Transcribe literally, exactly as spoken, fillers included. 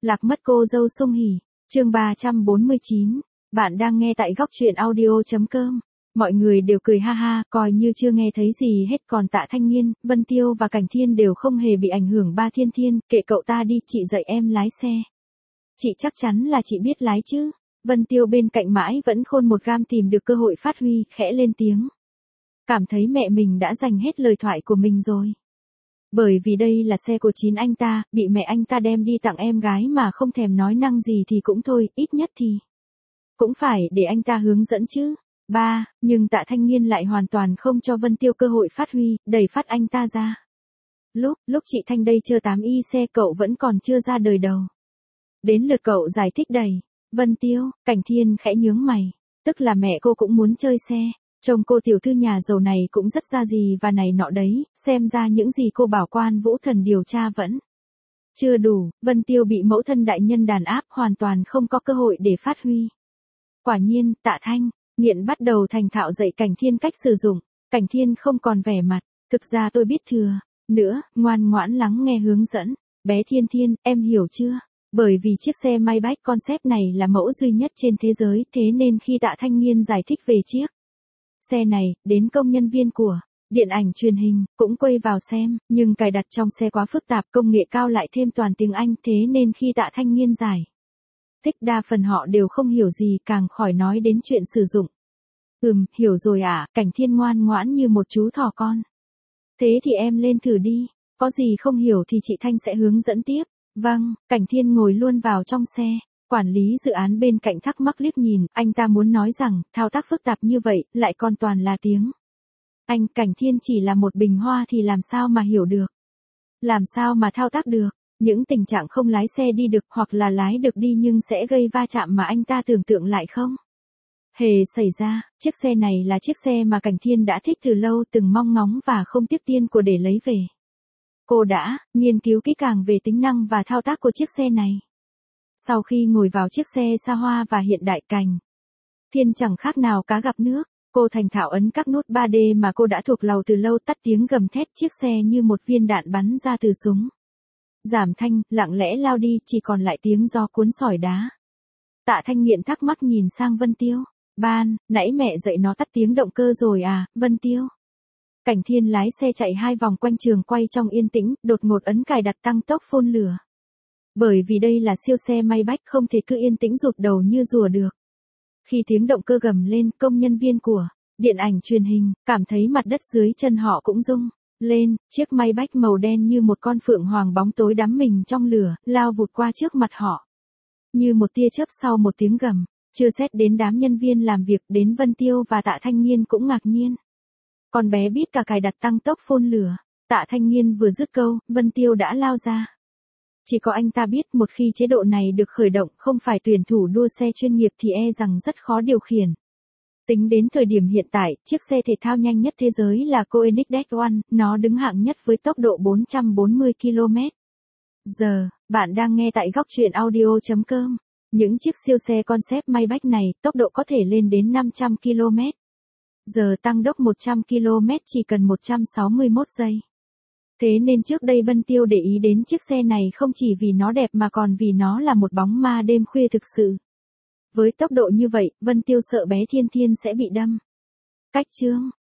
Lạc mất cô dâu Sung Hỉ, chương ba trăm bốn mươi chín. Bạn đang nghe tại góc truyện audio.com. Mọi người đều cười ha ha, coi như chưa nghe thấy gì hết, còn Tạ Thanh Nghiên, Vân Tiêu và Cảnh Thiên đều không hề bị ảnh hưởng. Ba Thiên Thiên, kệ cậu ta đi, chị dạy em lái xe. Chị chắc chắn là chị biết lái chứ. Vân Tiêu bên cạnh mãi vẫn khôn một gam tìm được cơ hội phát huy, khẽ lên tiếng. Cảm thấy mẹ mình đã dành hết lời thoại của mình rồi. Bởi vì đây là xe của chính anh ta, bị mẹ anh ta đem đi tặng em gái mà không thèm nói năng gì thì cũng thôi, ít nhất thì cũng phải để anh ta hướng dẫn chứ. Ba, nhưng Tạ Thanh Nghiên lại hoàn toàn không cho Vân Tiêu cơ hội phát huy, đẩy phát anh ta ra. Lúc, lúc chị Thanh đây chưa tám y xe cậu vẫn còn chưa ra đời đầu. Đến lượt cậu giải thích đẩy. Vân Tiêu, Cảnh Thiên khẽ nhướng mày, tức là mẹ cô cũng muốn chơi xe. Chồng cô tiểu thư nhà giàu này cũng rất ra gì và này nọ đấy, xem ra những gì cô bảo Quan Vũ Thần điều tra vẫn chưa đủ. Vân Tiêu bị mẫu thân đại nhân đàn áp, hoàn toàn không có cơ hội để phát huy. Quả nhiên, Tạ Thanh Nghiện bắt đầu thành thạo dạy Cảnh Thiên cách sử dụng. Cảnh Thiên không còn vẻ mặt, thực ra tôi biết thừa nữa, ngoan ngoãn lắng nghe hướng dẫn. Bé Thiên Thiên, em hiểu chưa? Bởi vì chiếc xe Maybach concept này là mẫu duy nhất trên thế giới, thế nên khi Tạ Thanh Nghiên giải thích về chiếc xe này, đến công nhân viên của điện ảnh truyền hình cũng quay vào xem, nhưng cài đặt trong xe quá phức tạp, công nghệ cao lại thêm toàn tiếng Anh, thế nên khi Tạ Thanh Nghiên giải thích đa phần họ đều không hiểu gì, càng khỏi nói đến chuyện sử dụng. Ừm, hiểu rồi ạ. À, Cảnh Thiên ngoan ngoãn như một chú thỏ con. Thế thì em lên thử đi, có gì không hiểu thì chị Thanh sẽ hướng dẫn tiếp. Vâng, Cảnh Thiên ngồi luôn vào trong xe. Quản lý dự án bên cạnh thắc mắc liếc nhìn, anh ta muốn nói rằng, thao tác phức tạp như vậy, lại còn toàn là tiếng Anh. Cảnh Thiên chỉ là một bình hoa thì làm sao mà hiểu được, làm sao mà thao tác được. Những tình trạng không lái xe đi được, hoặc là lái được đi nhưng sẽ gây va chạm mà anh ta tưởng tượng lại không hề xảy ra. Chiếc xe này là chiếc xe mà Cảnh Thiên đã thích từ lâu, từng mong ngóng và không tiếc tiền của để lấy về. Cô đã nghiên cứu kỹ càng về tính năng và thao tác của chiếc xe này. Sau khi ngồi vào chiếc xe xa hoa và hiện đại, Cảnh Thiên chẳng khác nào cá gặp nước. Cô thành thạo ấn các nút ba D mà cô đã thuộc lầu từ lâu, tắt tiếng gầm thét chiếc xe như một viên đạn bắn ra từ súng. Giảm thanh, lặng lẽ lao đi, chỉ còn lại tiếng gió cuốn sỏi đá. Tạ Thanh Nghiện thắc mắc nhìn sang Vân Tiêu. Ban, nãy mẹ dạy nó tắt tiếng động cơ rồi à, Vân Tiêu? Cảnh Thiên lái xe chạy hai vòng quanh trường quay trong yên tĩnh, đột ngột ấn cài đặt tăng tốc phun lửa. Bởi vì đây là siêu xe Maybach, không thể cứ yên tĩnh rụt đầu như rùa được. Khi tiếng động cơ gầm lên, công nhân viên của điện ảnh truyền hình cảm thấy mặt đất dưới chân họ cũng rung lên. Chiếc Maybach màu đen như một con phượng hoàng bóng tối đắm mình trong lửa, lao vụt qua trước mặt họ như một tia chớp. Sau một tiếng gầm, chưa xét đến đám nhân viên làm việc, đến Vân Tiêu và Tạ Thanh Nghiên cũng ngạc nhiên. Con bé biết cả cài đặt tăng tốc phun lửa. Tạ Thanh Nghiên vừa dứt câu, Vân Tiêu đã lao ra. Chỉ có anh ta biết, một khi chế độ này được khởi động, không phải tuyển thủ đua xe chuyên nghiệp thì e rằng rất khó điều khiển. Tính đến thời điểm hiện tại, chiếc xe thể thao nhanh nhất thế giới là Koenigsegg một, nó đứng hạng nhất với tốc độ bốn trăm bốn mươi ki lô mét giờ. Bạn đang nghe tại góc truyện audio.com. Những chiếc siêu xe concept Maybach này, tốc độ có thể lên đến năm trăm ki lô mét giờ, tăng tốc một trăm ki lô mét chỉ cần một trăm sáu mươi mốt giây. Thế nên trước đây Vân Tiêu để ý đến chiếc xe này không chỉ vì nó đẹp mà còn vì nó là một bóng ma đêm khuya thực sự. Với tốc độ như vậy, Vân Tiêu sợ bé Thiên Thiên sẽ bị đâm cách chương.